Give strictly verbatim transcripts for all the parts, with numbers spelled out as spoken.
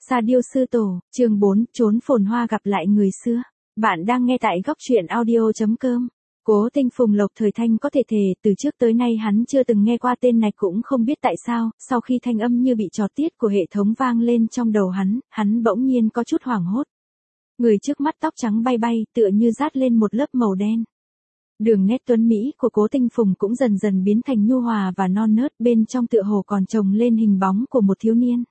Sa Diêu Sư Tổ, chương bốn, trốn phồn hoa gặp lại người xưa. Bạn đang nghe tại góc truyện audio chấm com. Cố Tinh Phùng Lộc Thời Thanh có thể thề, từ trước tới nay hắn chưa từng nghe qua tên này, cũng không biết tại sao, sau khi thanh âm như bị trò tiết của hệ thống vang lên trong đầu hắn, hắn bỗng nhiên có chút hoảng hốt. Người trước mắt tóc trắng bay bay, tựa như dát lên một lớp màu đen. Đường nét tuấn Mỹ của Cố Tinh Phùng cũng dần dần biến thành nhu hòa và non nớt, bên trong tựa hồ còn chồng lên hình bóng của một thiếu niên.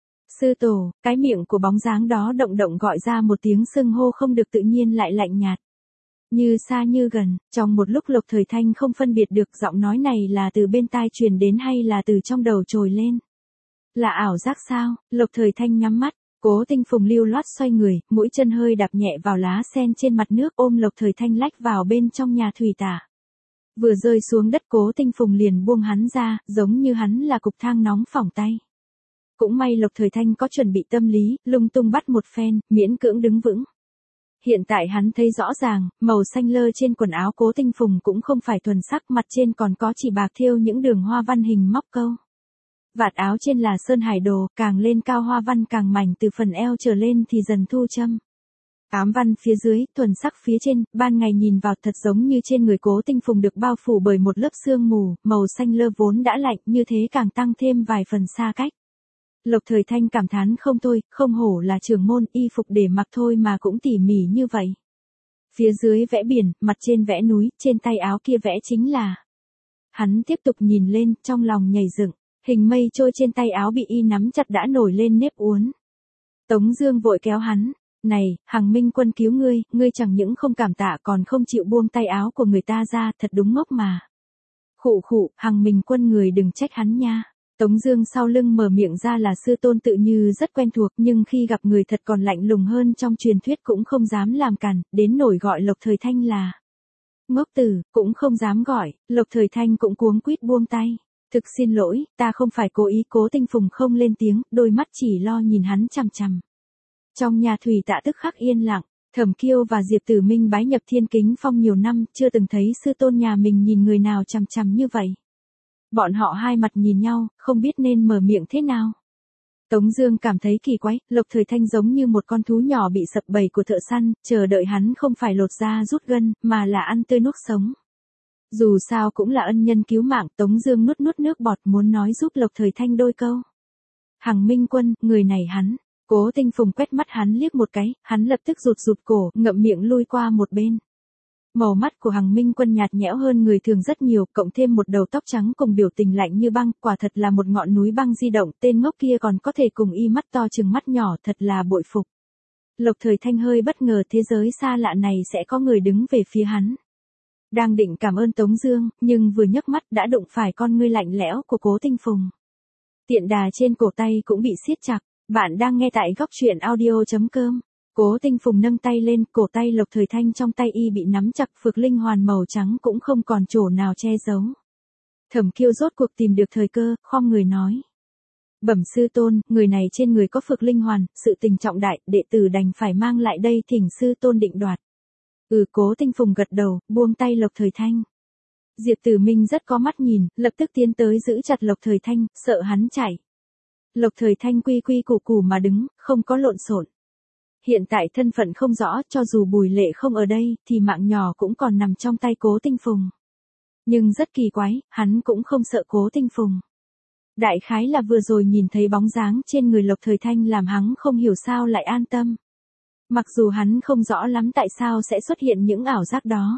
Sư Tổ, cái miệng của bóng dáng đó động động gọi ra một tiếng xưng hô không được tự nhiên lại lạnh nhạt. Như xa như gần, trong một lúc Lộc Thời Thanh không phân biệt được giọng nói này là từ bên tai truyền đến hay là từ trong đầu trồi lên. Là ảo giác sao? Lộc Thời Thanh nhắm mắt, Cố Tinh Phùng lưu loát xoay người, mũi chân hơi đạp nhẹ vào lá sen trên mặt nước, ôm Lộc Thời Thanh lách vào bên trong nhà thủy tả. Vừa rơi xuống đất Cố Tinh Phùng liền buông hắn ra, giống như hắn là cục than nóng phỏng tay. Cũng may Lộc Thời Thanh có chuẩn bị tâm lý, lung tung bắt một phen, miễn cưỡng đứng vững. Hiện tại hắn thấy rõ ràng, màu xanh lơ trên quần áo Cố Tinh Phùng cũng không phải thuần sắc, mặt trên còn có chỉ bạc thêu những đường hoa văn hình móc câu. Vạt áo trên là sơn hải đồ, càng lên cao hoa văn càng mảnh, từ phần eo trở lên thì dần thu châm. Ám văn phía dưới, thuần sắc phía trên, ban ngày nhìn vào thật giống như trên người Cố Tinh Phùng được bao phủ bởi một lớp sương mù, màu xanh lơ vốn đã lạnh, như thế càng tăng thêm vài phần xa cách. Lộc Thời Thanh cảm thán không thôi, không hổ là trưởng môn, y phục để mặc thôi mà cũng tỉ mỉ như vậy. Phía dưới vẽ biển, mặt trên vẽ núi, trên tay áo kia vẽ chính là. Hắn tiếp tục nhìn lên, trong lòng nhảy dựng, hình mây trôi trên tay áo bị y nắm chặt đã nổi lên nếp uốn. Tống Dương vội kéo hắn, này, Hằng Minh Quân cứu ngươi, ngươi chẳng những không cảm tạ còn không chịu buông tay áo của người ta ra, thật đúng ngốc mà. Khụ khụ, Hằng Minh Quân người đừng trách hắn nha. Tống Dương sau lưng mở miệng ra là sư tôn tự như rất quen thuộc, nhưng khi gặp người thật còn lạnh lùng hơn trong truyền thuyết cũng không dám làm cản, đến nổi gọi Lộc Thời Thanh là ngốc tử, cũng không dám gọi. Lộc Thời Thanh cũng cuống quýt buông tay. Thực xin lỗi, ta không phải cố ý. Cố Tinh Phùng không lên tiếng, đôi mắt chỉ lo nhìn hắn chằm chằm. Trong nhà thủy tạ tức khắc yên lặng. Thẩm Kiêu và Diệp Tử Minh bái nhập Thiên Kính Phong nhiều năm, chưa từng thấy sư tôn nhà mình nhìn người nào chằm chằm như vậy. Bọn họ hai mặt nhìn nhau, không biết nên mở miệng thế nào. Tống Dương cảm thấy kỳ quái, Lộc Thời Thanh giống như một con thú nhỏ bị sập bầy của thợ săn, chờ đợi hắn không phải lột da rút gân, mà là ăn tươi nuốt sống. Dù sao cũng là ân nhân cứu mạng, Tống Dương nuốt nuốt nước bọt muốn nói giúp Lộc Thời Thanh đôi câu. Hằng Minh Quân, người này hắn. Cố Tinh Phùng quét mắt hắn liếc một cái, hắn lập tức rụt rụt cổ, ngậm miệng lui qua một bên. Màu mắt của Hằng Minh Quân nhạt nhẽo hơn người thường rất nhiều, cộng thêm một đầu tóc trắng cùng biểu tình lạnh như băng, quả thật là một ngọn núi băng di động, tên ngốc kia còn có thể cùng y mắt to chừng mắt nhỏ, thật là bội phục. Lộc Thời Thanh hơi bất ngờ thế giới xa lạ này sẽ có người đứng về phía hắn. Đang định cảm ơn Tống Dương, nhưng vừa nhấc mắt đã đụng phải con ngươi lạnh lẽo của Cố Tinh Phùng. Tiện đà trên cổ tay cũng bị siết chặt. Bạn đang nghe tại góc truyện audio chấm com. Cố Tinh Phùng nâng tay lên, cổ tay Lộc Thời Thanh trong tay y bị nắm chặt, phược linh hoàn màu trắng cũng không còn chỗ nào che giấu. Thẩm Kiêu rốt cuộc tìm được thời cơ, khom người nói: Bẩm sư tôn, người này trên người có phược linh hoàn, sự tình trọng đại, đệ tử đành phải mang lại đây thỉnh sư tôn định đoạt. Ừ. Cố Tinh Phùng gật đầu, buông tay Lộc Thời Thanh. Diệp Tử Minh rất có mắt nhìn, lập tức tiến tới giữ chặt Lộc Thời Thanh, sợ hắn chạy. Lộc Thời Thanh quy quy củ củ mà đứng, không có lộn xộn. Hiện tại thân phận không rõ, cho dù Bùi Lệ không ở đây, thì mạng nhỏ cũng còn nằm trong tay Cố Tinh Phùng. Nhưng rất kỳ quái, hắn cũng không sợ Cố Tinh Phùng. Đại khái là vừa rồi nhìn thấy bóng dáng trên người Lộc Thời Thanh làm hắn không hiểu sao lại an tâm. Mặc dù hắn không rõ lắm tại sao sẽ xuất hiện những ảo giác đó.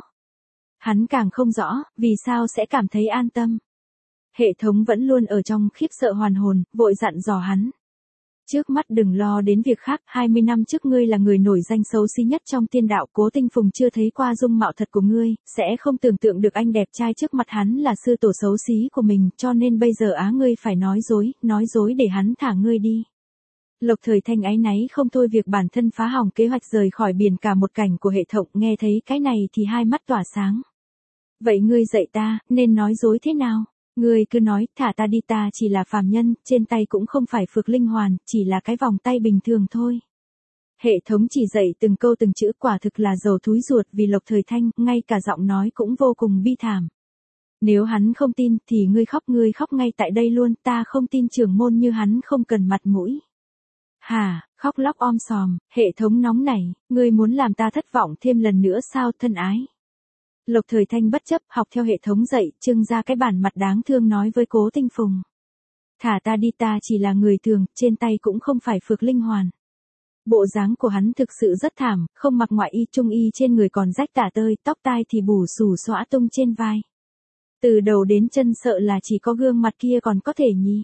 Hắn càng không rõ, vì sao sẽ cảm thấy an tâm. Hệ thống vẫn luôn ở trong khiếp sợ hoàn hồn, vội dặn dò hắn. Trước mắt đừng lo đến việc khác, hai mươi năm trước ngươi là người nổi danh xấu xí nhất trong tiên đạo, Cố Tinh Phùng chưa thấy qua dung mạo thật của ngươi, sẽ không tưởng tượng được anh đẹp trai trước mặt hắn là sư tổ xấu xí của mình, cho nên bây giờ á ngươi phải nói dối, nói dối để hắn thả ngươi đi. Lộc Thời Thanh áy náy không thôi việc bản thân phá hỏng kế hoạch rời khỏi biển cả một cảnh của hệ thống, nghe thấy cái này thì hai mắt tỏa sáng. Vậy ngươi dạy ta, nên nói dối thế nào? Ngươi cứ nói, thả ta đi, ta chỉ là phàm nhân, trên tay cũng không phải phược linh hoàn, chỉ là cái vòng tay bình thường thôi. Hệ thống chỉ dạy từng câu từng chữ, quả thực là dầu thúi ruột vì Lộc Thời Thanh, ngay cả giọng nói cũng vô cùng bi thảm. Nếu hắn không tin thì ngươi khóc, ngươi khóc ngay tại đây luôn, ta không tin trưởng môn như hắn không cần mặt mũi. Hả, khóc lóc om sòm, hệ thống nóng này, ngươi muốn làm ta thất vọng thêm lần nữa sao thân ái. Lộc Thời Thanh bất chấp học theo hệ thống dạy, trưng ra cái bản mặt đáng thương nói với Cố Tinh Phùng. Thả ta đi, ta chỉ là người thường, trên tay cũng không phải phược linh hoàn. Bộ dáng của hắn thực sự rất thảm, không mặc ngoại y trung y trên người còn rách tả tơi, tóc tai thì bù xù xõa tung trên vai. Từ đầu đến chân sợ là chỉ có gương mặt kia còn có thể nhỉ.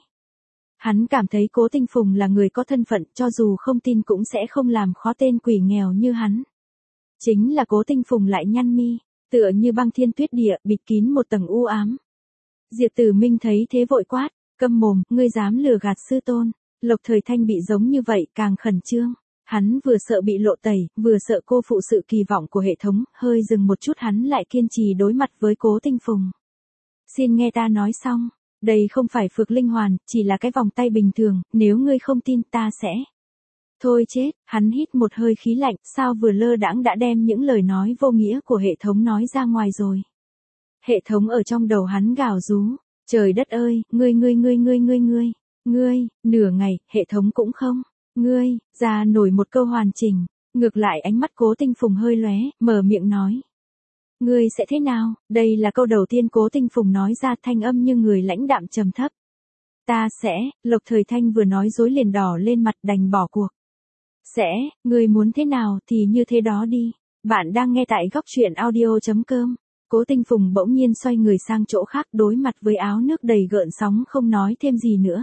Hắn cảm thấy Cố Tinh Phùng là người có thân phận, cho dù không tin cũng sẽ không làm khó tên quỷ nghèo như hắn. Chính là Cố Tinh Phùng lại nhăn mi, tựa như băng thiên tuyết địa, bịt kín một tầng u ám. Diệp Tử Minh thấy thế vội quát, câm mồm, ngươi dám lừa gạt sư tôn. Lộc Thời Thanh bị giống như vậy càng khẩn trương. Hắn vừa sợ bị lộ tẩy, vừa sợ cô phụ sự kỳ vọng của hệ thống, hơi dừng một chút hắn lại kiên trì đối mặt với Cố Tinh Phùng. Xin nghe ta nói xong, đây không phải phược linh hoàn, chỉ là cái vòng tay bình thường, nếu ngươi không tin ta sẽ. Thôi chết, hắn hít một hơi khí lạnh, sao vừa lơ đãng đã đem những lời nói vô nghĩa của hệ thống nói ra ngoài rồi. Hệ thống ở trong đầu hắn gào rú, trời đất ơi, ngươi ngươi ngươi ngươi ngươi ngươi, ngươi, nửa ngày, hệ thống cũng không. Ngươi, ra nổi một câu hoàn chỉnh, ngược lại ánh mắt Cố Tinh Phùng hơi lóe, mở miệng nói. Ngươi sẽ thế nào? Đây là câu đầu tiên Cố Tinh Phùng nói ra, thanh âm như người lãnh đạm trầm thấp. Ta sẽ, Lộc Thời Thanh vừa nói dối liền đỏ lên mặt đành bỏ cuộc. Sẽ, ngươi muốn thế nào thì như thế đó đi. Bạn đang nghe tại góc truyện audio chấm com. Cố Tinh Phùng bỗng nhiên xoay người sang chỗ khác đối mặt với áo nước đầy gợn sóng không nói thêm gì nữa.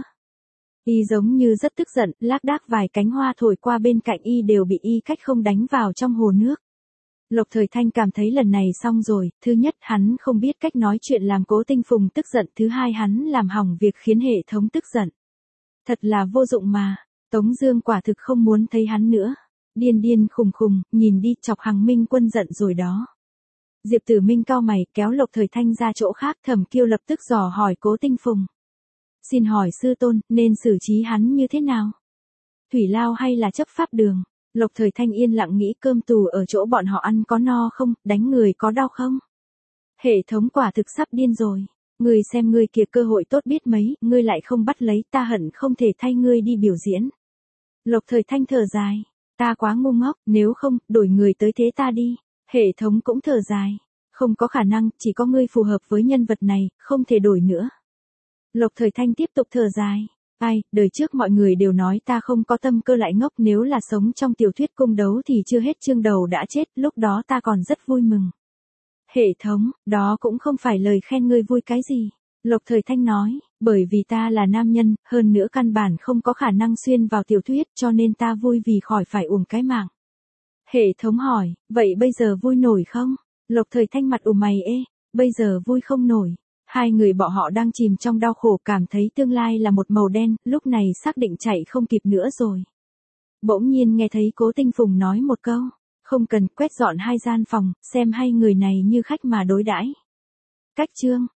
Y giống như rất tức giận, lác đác vài cánh hoa thổi qua bên cạnh y đều bị y cách không đánh vào trong hồ nước. Lộc Thời Thanh cảm thấy lần này xong rồi, thứ nhất hắn không biết cách nói chuyện làm Cố Tinh Phùng tức giận, thứ hai hắn làm hỏng việc khiến hệ thống tức giận. Thật là vô dụng mà, Tống Dương quả thực không muốn thấy hắn nữa. Điên điên khùng khùng, nhìn đi chọc Hằng Minh Quân giận rồi đó. Diệp Tử Minh cau mày kéo Lộc Thời Thanh ra chỗ khác, Thẩm Kiêu lập tức dò hỏi Cố Tinh Phùng. Xin hỏi sư tôn, nên xử trí hắn như thế nào? Thủy lao hay là chấp pháp đường? Lộc Thời Thanh yên lặng nghĩ cơm tù ở chỗ bọn họ ăn có no không, đánh người có đau không? Hệ thống quả thực sắp điên rồi. Ngươi xem ngươi kìa, cơ hội tốt biết mấy, ngươi lại không bắt lấy, ta hận không thể thay ngươi đi biểu diễn. Lộc Thời Thanh thở dài. Ta quá ngu ngốc, nếu không, đổi người tới thế ta đi. Hệ thống cũng thở dài. Không có khả năng, chỉ có ngươi phù hợp với nhân vật này, không thể đổi nữa. Lộc Thời Thanh tiếp tục thở dài. Ai, đời trước mọi người đều nói ta không có tâm cơ lại ngốc, nếu là sống trong tiểu thuyết cung đấu thì chưa hết chương đầu đã chết, lúc đó ta còn rất vui mừng. Hệ thống, đó cũng không phải lời khen ngươi vui cái gì. Lộc Thời Thanh nói, bởi vì ta là nam nhân, hơn nữa căn bản không có khả năng xuyên vào tiểu thuyết cho nên ta vui vì khỏi phải uổng cái mạng. Hệ thống hỏi, vậy bây giờ vui nổi không? Lộc Thời Thanh mặt ủ mày ê, bây giờ vui không nổi. Hai người bọn họ đang chìm trong đau khổ, cảm thấy tương lai là một màu đen, lúc này xác định chạy không kịp nữa rồi. Bỗng nhiên nghe thấy Cố Tinh Phùng nói một câu, không cần, quét dọn hai gian phòng, xem hai người này như khách mà đối đãi. Cách chương